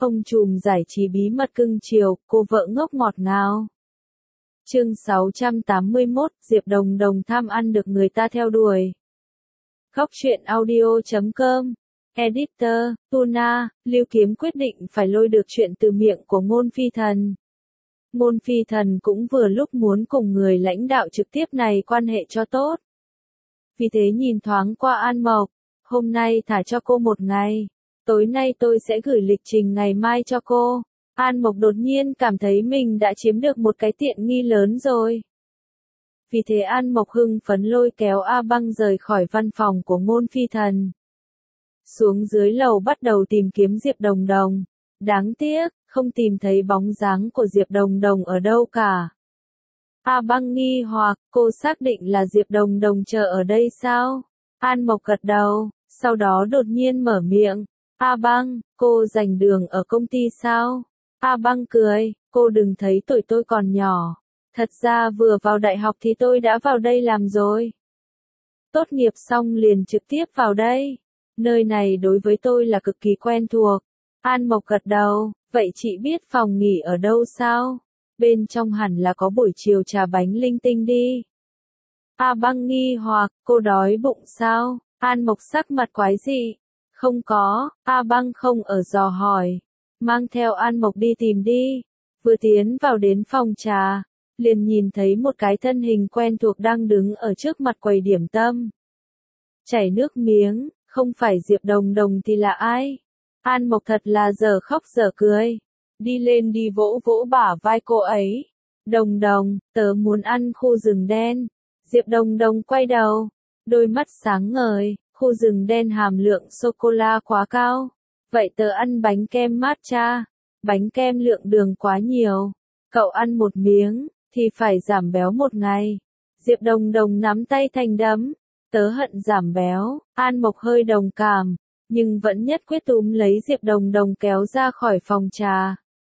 Ông trùm giải trí bí mật cưng chiều, cô vợ ngốc ngọt ngào. Chương 681, Diệp Đồng Đồng tham ăn được người ta theo đuổi. Góc truyện audio.com. Editor, Tuna, Lưu Kiếm quyết định phải lôi được chuyện từ miệng của Ngôn Phi Thần. Ngôn Phi Thần cũng vừa lúc muốn cùng người lãnh đạo trực tiếp này quan hệ cho tốt. Vì thế nhìn thoáng qua An Mộc, hôm nay thả cho cô một ngày. Tối nay tôi sẽ gửi lịch trình ngày mai cho cô. An Mộc đột nhiên cảm thấy mình đã chiếm được một cái tiện nghi lớn rồi. Vì thế An Mộc hưng phấn lôi kéo A Băng rời khỏi văn phòng của Ngôn Phi Thần. Xuống dưới lầu bắt đầu tìm kiếm Diệp Đồng Đồng. Đáng tiếc, không tìm thấy bóng dáng của Diệp Đồng Đồng ở đâu cả. A Băng nghi hoặc, cô xác định là Diệp Đồng Đồng chờ ở đây sao? An Mộc gật đầu, sau đó đột nhiên mở miệng. A Băng, cô giành đường ở công ty sao? A Băng cười, cô đừng thấy tuổi tôi còn nhỏ. Thật ra vừa vào đại học thì tôi đã vào đây làm rồi. Tốt nghiệp xong liền trực tiếp vào đây. Nơi này đối với tôi là cực kỳ quen thuộc. An Mộc gật đầu, vậy chị biết phòng nghỉ ở đâu sao? Bên trong hẳn là có buổi chiều trà bánh linh tinh đi. A Băng nghi hoặc, cô đói bụng sao? An Mộc sắc mặt quái dị. Không có, A Băng không ở dò hỏi. Mang theo An Mộc đi tìm đi. Vừa tiến vào đến phòng trà, liền nhìn thấy một cái thân hình quen thuộc đang đứng ở trước mặt quầy điểm tâm. Chảy nước miếng, không phải Diệp Đồng Đồng thì là ai? An Mộc thật là dở khóc dở cười. Đi lên đi vỗ vỗ bả vai cô ấy. Đồng Đồng, tớ muốn ăn khu rừng đen. Diệp Đồng Đồng quay đầu, đôi mắt sáng ngời, khu rừng đen hàm lượng sô-cô-la quá cao. Vậy tớ ăn bánh kem matcha. Bánh kem lượng đường quá nhiều. Cậu ăn một miếng, thì phải giảm béo một ngày. Diệp Đồng Đồng nắm tay thành đấm. Tớ hận giảm béo. An Mộc hơi đồng cảm, nhưng vẫn nhất quyết túm lấy Diệp Đồng Đồng kéo ra khỏi phòng trà.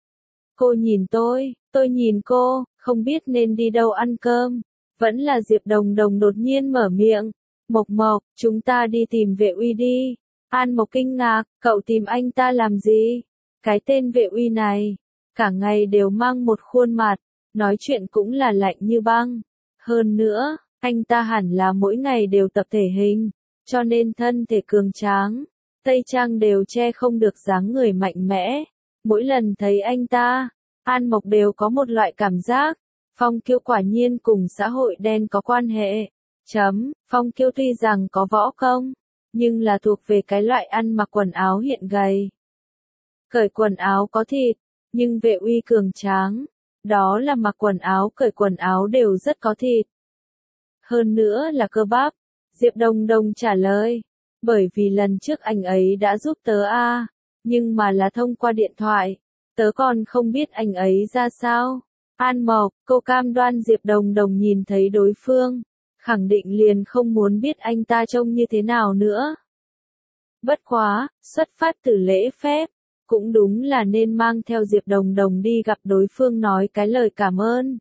Cô nhìn tôi nhìn cô, không biết nên đi đâu ăn cơm. Vẫn là Diệp Đồng Đồng đột nhiên mở miệng. Mộc Mộc, chúng ta đi tìm Vệ Uy đi. An Mộc kinh ngạc, cậu tìm anh ta làm gì? Cái tên Vệ Uy này, cả ngày đều mang một khuôn mặt, nói chuyện cũng là lạnh như băng. Hơn nữa, anh ta hẳn là mỗi ngày đều tập thể hình, cho nên thân thể cường tráng, tây trang đều che không được dáng người mạnh mẽ. Mỗi lần thấy anh ta, An Mộc đều có một loại cảm giác, Phong Kiêu quả nhiên cùng xã hội đen có quan hệ. Phong Kiêu tuy rằng có võ công, nhưng là thuộc về cái loại ăn mặc quần áo hiện gầy. Cởi quần áo có thịt, nhưng Vệ Uy cường tráng, đó là mặc quần áo cởi quần áo đều rất có thịt. Hơn nữa là cơ bắp. Diệp Đồng Đồng trả lời, bởi vì lần trước anh ấy đã giúp tớ nhưng mà là thông qua điện thoại, tớ còn không biết anh ấy ra sao. An Mộc, cô cam đoan Diệp Đồng Đồng nhìn thấy đối phương, khẳng định liền không muốn biết anh ta trông như thế nào nữa. Bất quá, xuất phát từ lễ phép, cũng đúng là nên mang theo Diệp Đồng Đồng đi gặp đối phương nói cái lời cảm ơn.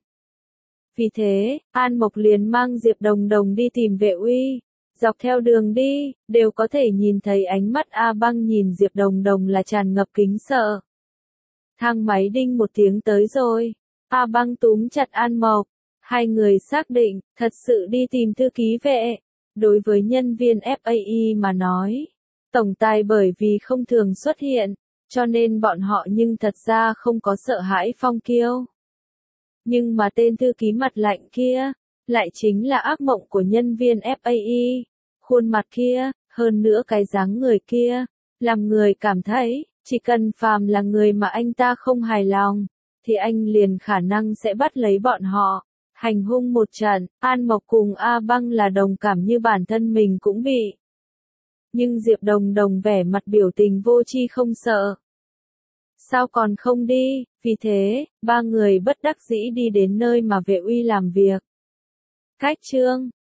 Vì thế, An Mộc liền mang Diệp Đồng Đồng đi tìm Vệ Uy. Dọc theo đường đi, đều có thể nhìn thấy ánh mắt A Băng nhìn Diệp Đồng Đồng là tràn ngập kính sợ. Thang máy đinh một tiếng tới rồi. A Băng túm chặt An Mộc. Hai người xác định, thật sự đi tìm thư ký Vệ. Đối với nhân viên FAI mà nói, tổng tài bởi vì không thường xuất hiện, cho nên bọn họ nhưng thật ra không có sợ hãi Phong Kiêu. Nhưng mà tên thư ký mặt lạnh kia, lại chính là ác mộng của nhân viên FAI. Khuôn mặt kia, hơn nữa cái dáng người kia, làm người cảm thấy, chỉ cần phàm là người mà anh ta không hài lòng, thì anh liền khả năng sẽ bắt lấy bọn họ, hành hung một trận. An Mộc cùng A Băng là đồng cảm như bản thân mình cũng bị. Nhưng Diệp Đồng Đồng vẻ mặt biểu tình vô tri không sợ. Sao còn không đi? Vì thế, ba người bất đắc dĩ đi đến nơi mà Vệ Uy làm việc. Cách chương